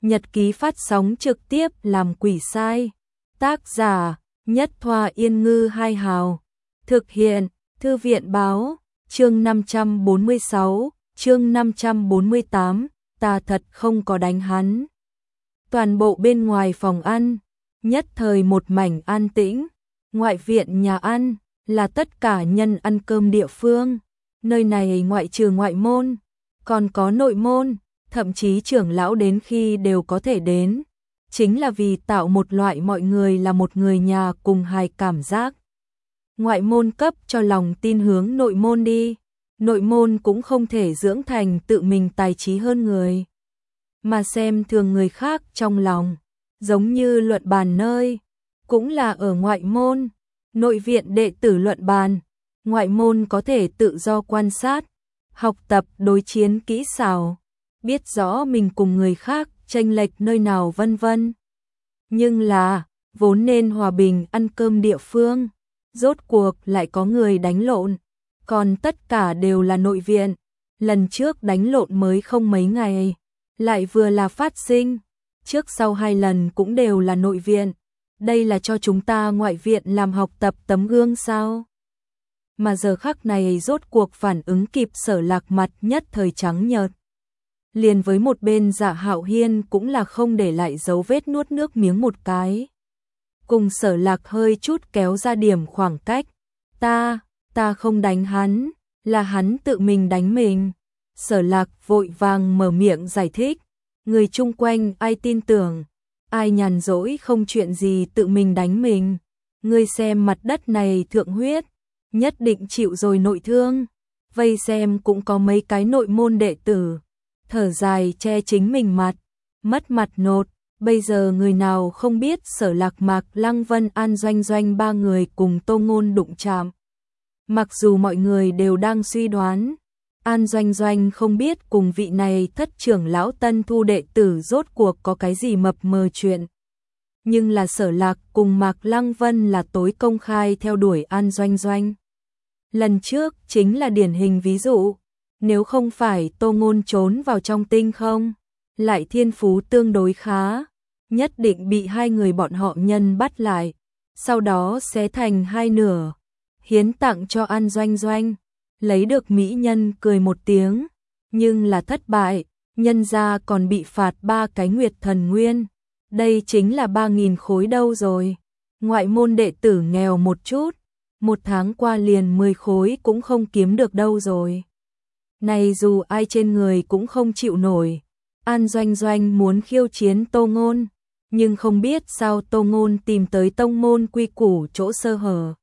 Nhật ký phát sóng trực tiếp làm quỷ sai. Tác giả Nhất Thoa Yên Ngư Hai Hào. Thực hiện Thư viện Báo. Chương 546, chương 548, ta thật không có đánh hắn. Toàn bộ bên ngoài phòng ăn, nhất thời một mảnh an tĩnh. Ngoại viện nhà ăn là tất cả nhân ăn cơm địa phương. Nơi này ngoại trừ ngoại môn, còn có nội môn, thậm chí trưởng lão đến khi đều có thể đến. Chính là vì tạo một loại mọi người là một người nhà cùng hài cảm giác. Ngoại môn cấp cho lòng tin hướng nội môn đi. Nội môn cũng không thể dưỡng thành tự mình tài trí hơn người, mà xem thường người khác trong lòng. Giống như luận bàn nơi, cũng là ở ngoại môn. Nội viện đệ tử luận bàn, ngoại môn có thể tự do quan sát, học tập đối chiến kỹ xảo, biết rõ mình cùng người khác chênh lệch nơi nào vân vân. Nhưng là, vốn nên hòa bình ăn cơm địa phương, rốt cuộc lại có người đánh lộn, còn tất cả đều là nội viện. Lần trước đánh lộn mới không mấy ngày, lại vừa là phát sinh, trước sau hai lần cũng đều là nội viện. Đây là cho chúng ta ngoại viện làm học tập tấm gương sao? Mà giờ khắc này rốt cuộc phản ứng kịp Sở Lạc mặt nhất thời trắng nhợt. Liền với một bên Dạ Hạo Hiên cũng là không để lại dấu vết nuốt nước miếng một cái. Cùng Sở Lạc hơi chút kéo ra điểm khoảng cách. Ta không đánh hắn, là hắn tự mình đánh mình. Sở Lạc vội vàng mở miệng giải thích. Người chung quanh ai tin tưởng, ai nhàn rỗi không chuyện gì tự mình đánh mình. Ngươi xem mặt đất này thượng huyết, nhất định chịu rồi nội thương. Vây xem cũng có mấy cái nội môn đệ tử, thở dài che chính mình mặt, mất mặt nột. Bây giờ người nào không biết Sở Lạc Mạc Lăng Vân An Doanh Doanh ba người cùng Tô Ngôn đụng chạm. Mặc dù mọi người đều đang suy đoán, An Doanh Doanh không biết cùng vị này thất trưởng lão tân thu đệ tử rốt cuộc có cái gì mập mờ chuyện. Nhưng là Sở Lạc cùng Mạc Lăng Vân là tối công khai theo đuổi An Doanh Doanh. Lần trước chính là điển hình ví dụ, nếu không phải Tô Ngôn trốn vào trong tinh không, lại thiên phú tương đối khá, nhất định bị hai người bọn họ nhân bắt lại, sau đó xé thành hai nửa, hiến tặng cho An Doanh Doanh. Lấy được mỹ nhân cười một tiếng, nhưng là thất bại, nhân ra còn bị phạt 3 cái nguyệt thần nguyên. Đây chính là 3.000 khối đâu rồi. Ngoại môn đệ tử nghèo một chút, một tháng qua liền 10 khối cũng không kiếm được đâu rồi. Này dù ai trên người cũng không chịu nổi. An Doanh Doanh muốn khiêu chiến Tô Ngôn, nhưng không biết sao Tô Ngôn tìm tới tông môn quy củ chỗ sơ hở,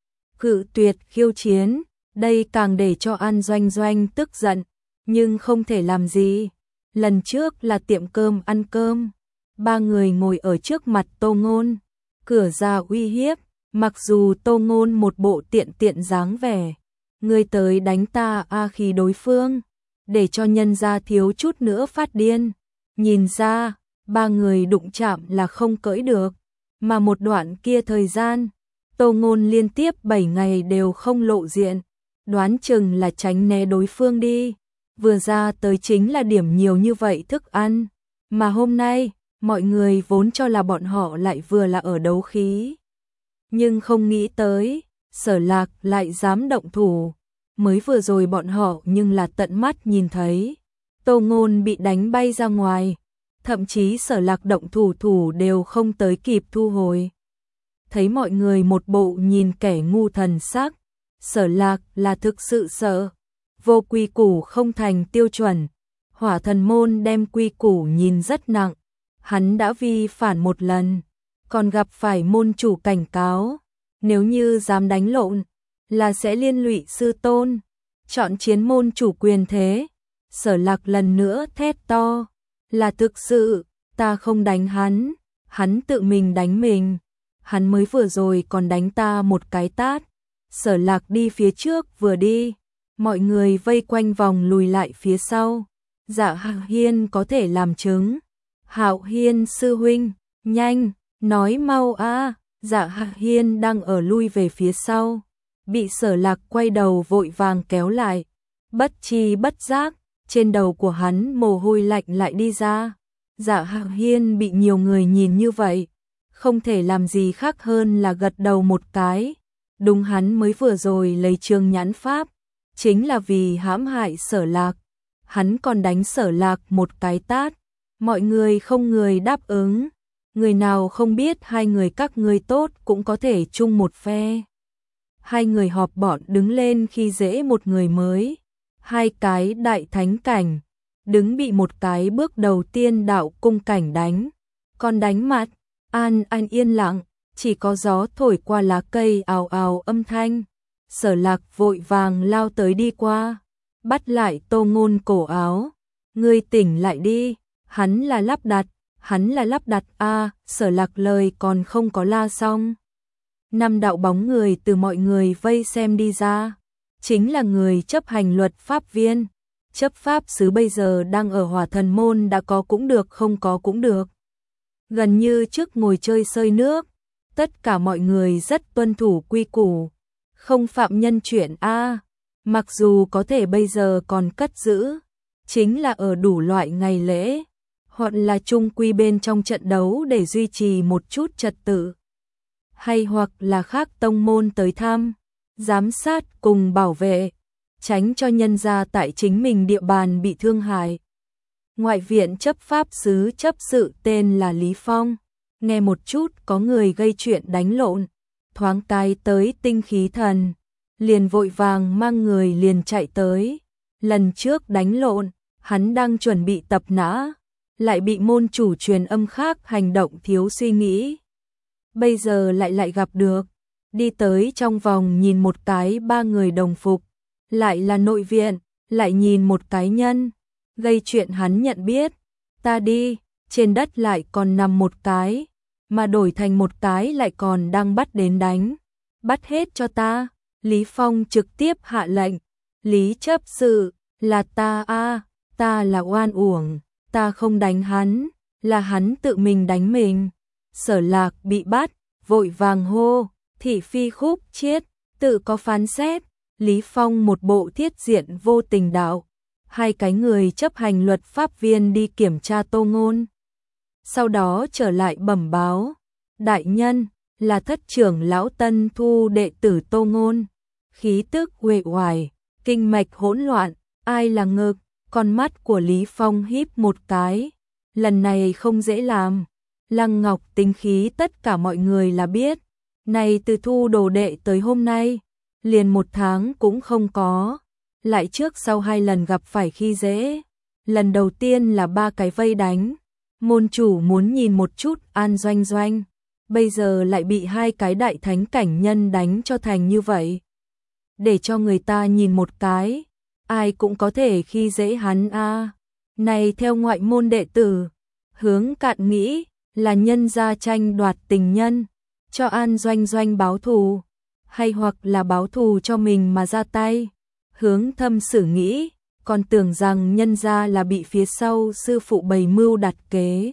cự tuyệt khiêu chiến. Đây càng để cho An Doanh Doanh tức giận, nhưng không thể làm gì. Lần trước là tiệm cơm ăn cơm, ba người ngồi ở trước mặt Tô Ngôn, cửa ra uy hiếp, mặc dù Tô Ngôn một bộ tiện dáng vẻ, người tới đánh ta khi đối phương, để cho nhân gia thiếu chút nữa phát điên. Nhìn ra, ba người đụng chạm là không cưỡi được, mà một đoạn kia thời gian, Tô Ngôn liên tiếp 7 ngày đều không lộ diện. Đoán chừng là tránh né đối phương đi, vừa ra tới chính là điểm nhiều như vậy thức ăn, mà hôm nay, mọi người vốn cho là bọn họ lại vừa là ở đấu khí. Nhưng không nghĩ tới, Sở Lạc lại dám động thủ, mới vừa rồi bọn họ nhưng là tận mắt nhìn thấy. Tô Ngôn bị đánh bay ra ngoài, thậm chí Sở Lạc động thủ đều không tới kịp thu hồi. Thấy mọi người một bộ nhìn kẻ ngu thần sắc, Sở Lạc là thực sự sợ, vô quy củ không thành tiêu chuẩn. Hỏa Thần môn đem quy củ nhìn rất nặng, hắn đã vi phản một lần, còn gặp phải môn chủ cảnh cáo, nếu như dám đánh lộn, là sẽ liên lụy sư tôn, chọn chiến môn chủ quyền thế. Sở Lạc lần nữa thét to, là thực sự, ta không đánh hắn, hắn tự mình đánh mình, hắn mới vừa rồi còn đánh ta một cái tát. Sở Lạc đi phía trước vừa đi, mọi người vây quanh vòng lùi lại phía sau. Dạ Hạo Hiên có thể làm chứng. Hạo Hiên sư huynh, nhanh, nói mau a. Dạ Hạo Hiên đang ở lui về phía sau, bị Sở Lạc quay đầu vội vàng kéo lại. Bất chi bất giác, trên đầu của hắn mồ hôi lạnh lại đi ra. Dạ Hạo Hiên bị nhiều người nhìn như vậy, không thể làm gì khác hơn là gật đầu một cái. Đúng, hắn mới vừa rồi lấy Trương Nhãn pháp, chính là vì hãm hại Sở Lạc. Hắn còn đánh Sở Lạc một cái tát. Mọi người không người đáp ứng. Người nào không biết hai người các ngươi tốt cũng có thể chung một phe. Hai người họp bọn đứng lên khi dễ một người mới. Hai cái đại thánh cảnh, đứng bị một cái bước đầu tiên đạo cung cảnh đánh. Còn đánh mặt, An yên lặng, chỉ có gió thổi qua lá cây ào ào âm thanh. Sở Lạc vội vàng lao tới đi qua, bắt lại Tô Ngôn cổ áo. Ngươi tỉnh lại đi, hắn là lắp đặt a. Sở Lạc lời còn không có la xong. Năm đạo bóng người từ mọi người vây xem đi ra, chính là người chấp hành luật pháp viên. Chấp pháp sứ bây giờ đang ở Hỏa Thần môn, đã có cũng được, không có cũng được. Gần như trước ngồi chơi sơi nước, tất cả mọi người rất tuân thủ quy củ, không phạm nhân chuyện a. Mặc dù có thể bây giờ còn cất giữ, chính là ở đủ loại ngày lễ, hoặc là chung quy bên trong trận đấu để duy trì một chút trật tự, hay hoặc là khác tông môn tới thăm, giám sát cùng bảo vệ, tránh cho nhân gia tại chính mình địa bàn bị thương hại. Ngoại viện chấp pháp sứ chấp sự tên là Lý Phong, nghe một chút có người gây chuyện đánh lộn, thoáng cái tới tinh khí thần, liền vội vàng mang người liền chạy tới. Lần trước đánh lộn, hắn đang chuẩn bị tập nã, lại bị môn chủ truyền âm khác hành động thiếu suy nghĩ. Bây giờ lại gặp được, đi tới trong vòng nhìn một cái ba người đồng phục, lại là nội viện, lại nhìn một cái nhân, gây chuyện hắn nhận biết. Ta đi, trên đất lại còn nằm một cái, mà đổi thành một cái lại còn đang bắt đến đánh. Bắt hết cho ta. Lý Phong trực tiếp hạ lệnh. Lý chấp sự, là ta a, ta là oan uổng, ta không đánh hắn, là hắn tự mình đánh mình. Sở Lạc bị bắt, vội vàng hô, thị phi khúc chiết, tự có phán xét. Lý Phong một bộ thiết diện vô tình đạo. Hai cái người chấp hành luật pháp viên đi kiểm tra Tô Ngôn. Sau đó trở lại bẩm báo, đại nhân, là thất trưởng lão tân thu đệ tử Tô Ngôn. Khí tức uể oải, kinh mạch hỗn loạn, ai là ngực. Con mắt của Lý Phong híp một cái, lần này không dễ làm. Lăng Ngọc tính khí tất cả mọi người là biết, này từ thu đồ đệ tới hôm nay, liền một tháng cũng không có, lại trước sau hai lần gặp phải khi dễ. Lần đầu tiên là ba cái vây đánh, môn chủ muốn nhìn một chút An Doanh Doanh, bây giờ lại bị hai cái đại thánh cảnh nhân đánh cho thành như vậy. Để cho người ta nhìn một cái, ai cũng có thể khi dễ hắn a. Này theo ngoại môn đệ tử, hướng cạn nghĩ là nhân gia tranh đoạt tình nhân, cho An Doanh Doanh báo thù, hay hoặc là báo thù cho mình mà ra tay. Hướng thâm sử nghĩ, còn tưởng rằng nhân gia là bị phía sau sư phụ bày mưu đặt kế.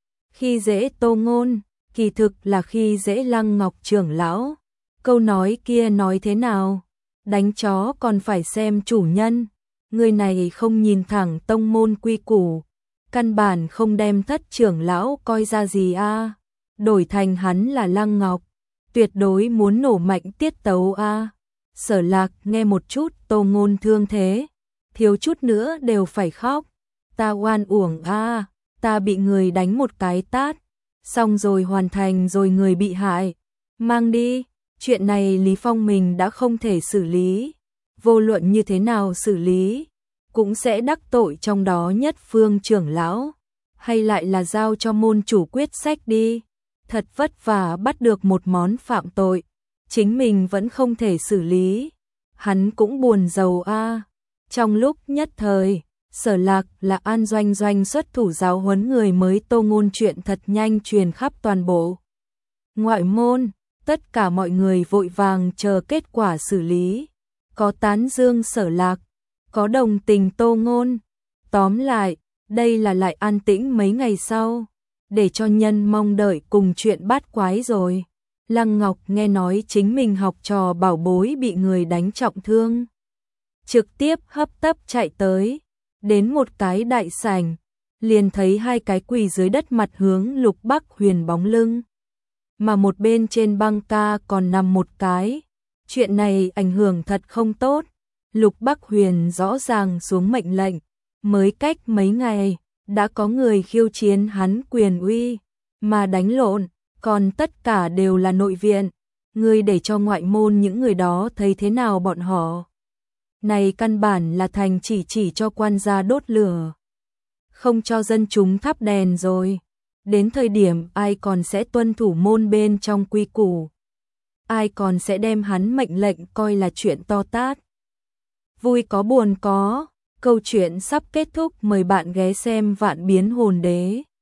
Khi dễ Tô Ngôn, kỳ thực là khi dễ Lăng Ngọc trưởng lão. Câu nói kia nói thế nào? Đánh chó còn phải xem chủ nhân. Người này không nhìn thẳng tông môn quy củ, căn bản không đem thất trưởng lão coi ra gì a. Đổi thành hắn là Lăng Ngọc, tuyệt đối muốn nổ mạnh tiết tấu a. Sở Lạc nghe một chút Tô Ngôn thương thế, thiếu chút nữa đều phải khóc. Ta oan uổng a, ta bị người đánh một cái tát, xong rồi hoàn thành rồi người bị hại, mang đi. Chuyện này Lý Phong mình đã không thể xử lý, vô luận như thế nào xử lý, cũng sẽ đắc tội trong đó nhất phương trưởng lão, hay lại là giao cho môn chủ quyết sách đi. Thật vất vả bắt được một món phạm tội, chính mình vẫn không thể xử lý, hắn cũng buồn rầu a. Trong lúc nhất thời, Sở Lạc là An Doanh Doanh xuất thủ giáo huấn người mới Tô Ngôn chuyện thật nhanh truyền khắp toàn bộ ngoại môn. Tất cả mọi người vội vàng chờ kết quả xử lý, có tán dương Sở Lạc, có đồng tình Tô Ngôn. Tóm lại, đây là lại an tĩnh mấy ngày sau, để cho nhân mong đợi cùng chuyện bát quái rồi. Lăng Ngọc nghe nói chính mình học trò bảo bối bị người đánh trọng thương, trực tiếp hấp tấp chạy tới, đến một cái đại sảnh, liền thấy hai cái quỳ dưới đất mặt hướng Lục Bắc Huyền bóng lưng. Mà một bên trên băng ca còn nằm một cái. Chuyện này ảnh hưởng thật không tốt. Lục Bắc Huyền rõ ràng xuống mệnh lệnh, mới cách mấy ngày, đã có người khiêu chiến hắn quyền uy, mà đánh lộn, còn tất cả đều là nội viện. Ngươi để cho ngoại môn những người đó thấy thế nào bọn họ? Này căn bản là thành chỉ cho quan gia đốt lửa, không cho dân chúng thắp đèn rồi. Đến thời điểm ai còn sẽ tuân thủ môn bên trong quy củ? Ai còn sẽ đem hắn mệnh lệnh coi là chuyện to tát? Vui có buồn có, câu chuyện sắp kết thúc, mời bạn ghé xem Vạn Biến Hồn Đế.